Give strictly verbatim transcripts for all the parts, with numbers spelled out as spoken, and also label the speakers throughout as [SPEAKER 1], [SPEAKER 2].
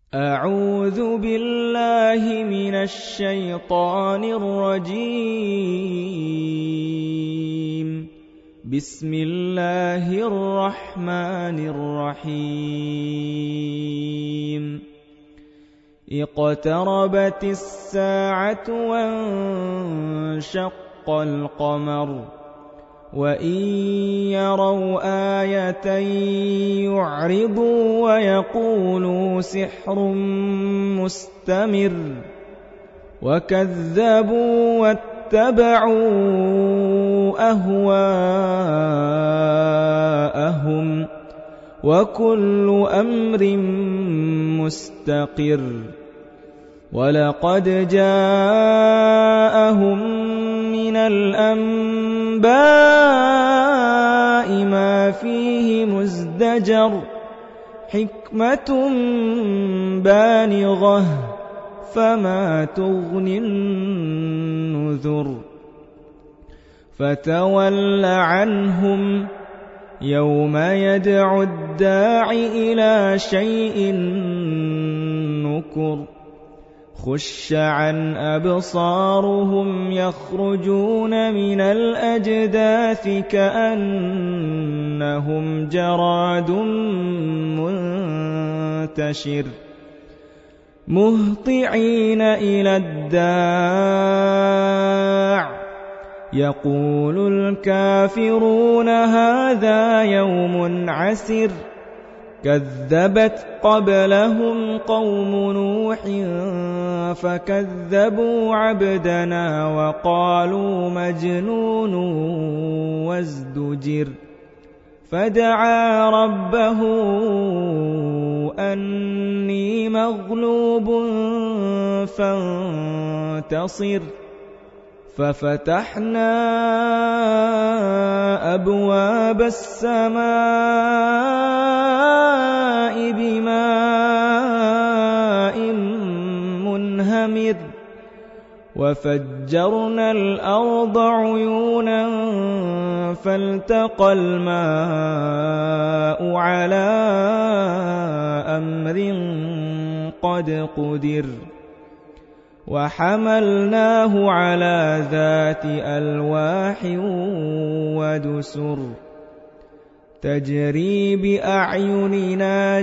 [SPEAKER 1] أعوذ بالله من الشيطان الرجيم. بسم الله الرحمن الرحيم. اقتربت الساعة وانشق القمر وإن يروا آية يعرضوا ويقولوا سحر مستمر وكذبوا واتبعوا أهواءهم وكل أمر مستقر. ولقد جاءهم من الأنباء ما فيه مزدجر حكمة بالغة فما تغني النذر. فتول عنهم يوم يدعو الداع إلى شيء نكر. خش عن أبصارهم يخرجون من الأجداث كأنهم جراد منتشر مهطعين إلى الداع يقول الكافرون هذا يوم عسر. كذبت قبلهم قوم نوح فكذبوا عبدنا وقالوا مجنون وازدجر. فدعا ربه أني مغلوب فانتصر. ففتحنا أبواب السماء بماء منهمر وفجرنا الأرض عيونا فالتقى الماء على أمر قد قدر. وحملناه على ذات ألواح ودسر تجري بأعيننا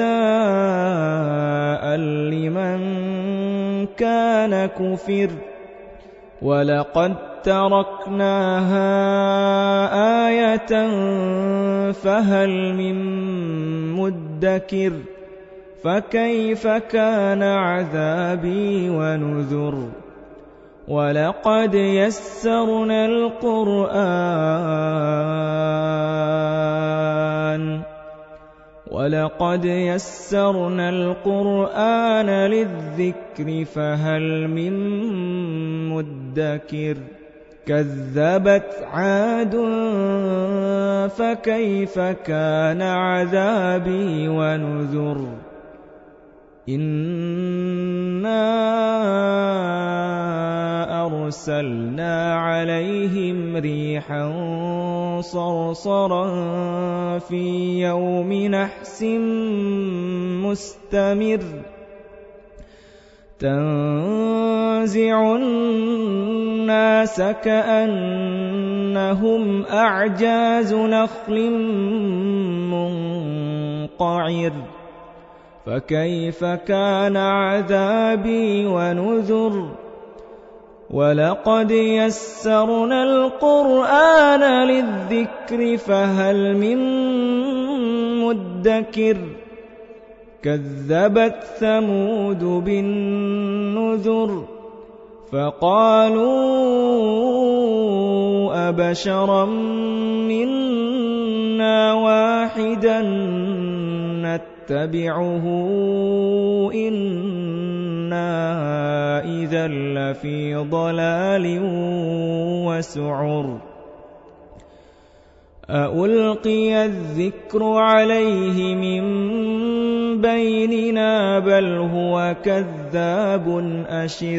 [SPEAKER 1] جزاء لمن كان كفر. ولقد تركناها آية فهل من مدكر. فكيف كان عذابي ونذر. ولقد يسرنا القرآن ولقد يسرنا القرآن للذكر فهل من مدكر. كذبت عاد فكيف كان عذابي ونذر. إنا أرسلنا عليهم ريحا صرصرا في يوم نحس مستمر تنزع الناس كأنهم أعجاز نخل منقعر. فكيف كان عذابي ونذر. ولقد يسرنا القرآن للذكر فهل من مدكر. كذبت ثمود بالنذر فقالوا أبشرا منا واحدا نتبعه إنا إذا لفي ضلال وسعر. أألقي الذكر عليه من بيننا بل هو كذاب أشر.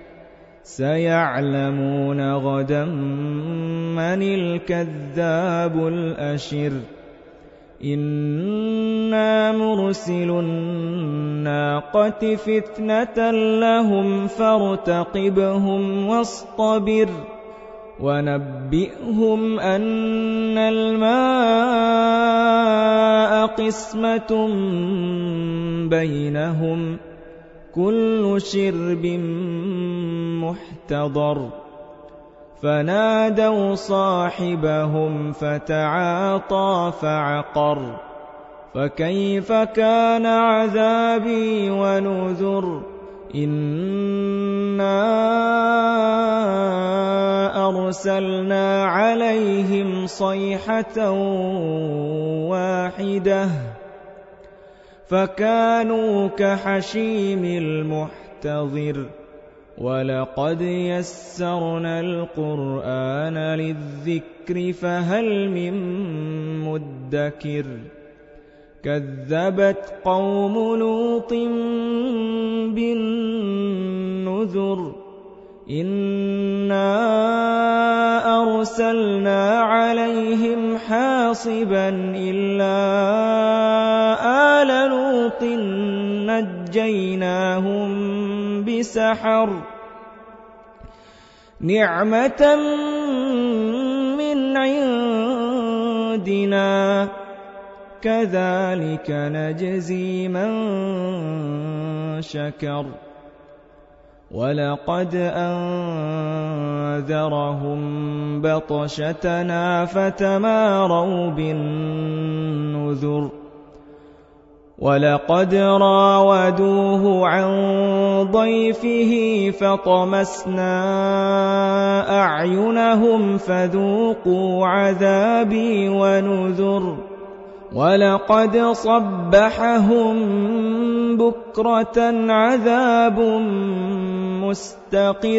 [SPEAKER 1] سيعلمون غدا من الكذاب الأشر. إنا مرسل الناقة فتنة لهم فارتقبهم واصطبر ونبئهم أن الماء قسمة بينهم كل شرب محتضر فنادوا صاحبهم فتعاطى فعقر فكيف كان عذابي ونذر إنا أرسلنا عليهم صيحة واحدة فكانوا كحشيم المحتضر ولقد يسرنا القرآن للذكر فهل من مدكر كذبت قوم لوط بالنذر إنا أرسلنا عليهم حاصبا إلا آل لوط نجيناهم بسحر نعمة من عندنا كذلك نجزي من شكر ولقد أنذرهم بطشتنا فتماروا بالنذر ولقد راودوه عن ضيفه فطمسنا أعينهم فذوقوا عذابي ونذر ولقد صبحهم بكرة عذاب مستقر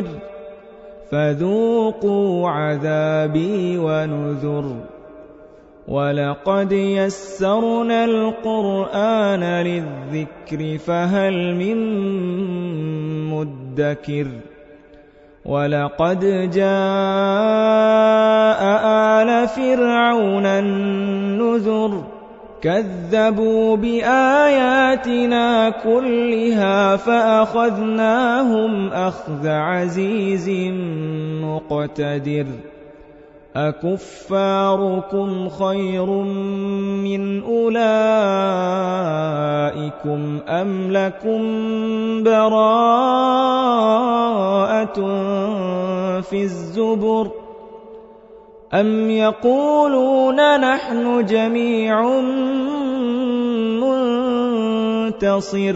[SPEAKER 1] فذوقوا عذابي ونذر ولقد يسرنا القرآن للذكر فهل من مدكر ولقد جاء آل فرعون النذر كذبوا بآياتنا كلها فأخذناهم أخذ عزيز مقتدر أكفاركم خير من أولئكم أم لكم براءة في الزبر أم يقولون نحن جميع منتصر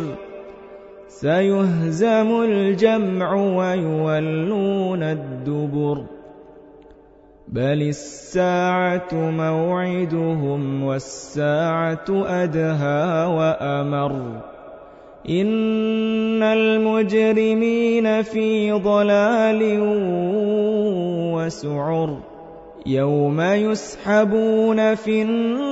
[SPEAKER 1] سيهزم الجمع ويولون الدبر بل الساعة موعدهم والساعة أدهى وأمر إن المجرمين في ضلال وسعر يوم يسحبون في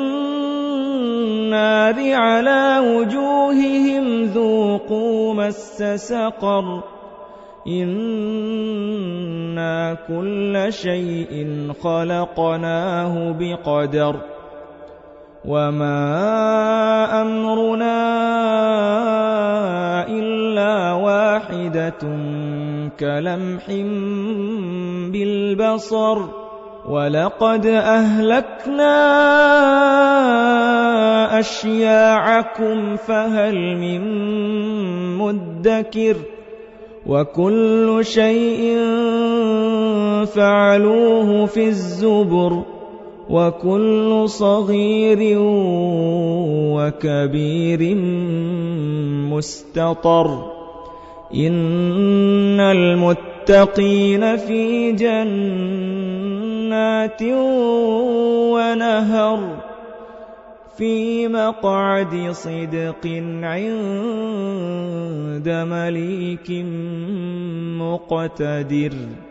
[SPEAKER 1] النار على وجوههم ذوقوا مس سقر إنا كل شيء خلقناه بقدر وما أمرنا إلا واحدة كلمح بالبصر ولقد أهلكنا أشياعكم فهل من مدكر وكل شيء فعلوه في الزبر وكل صغير وكبير مستطر إن المتقين في جنات ونهر في مقعد صدق عند مليك مقتدر.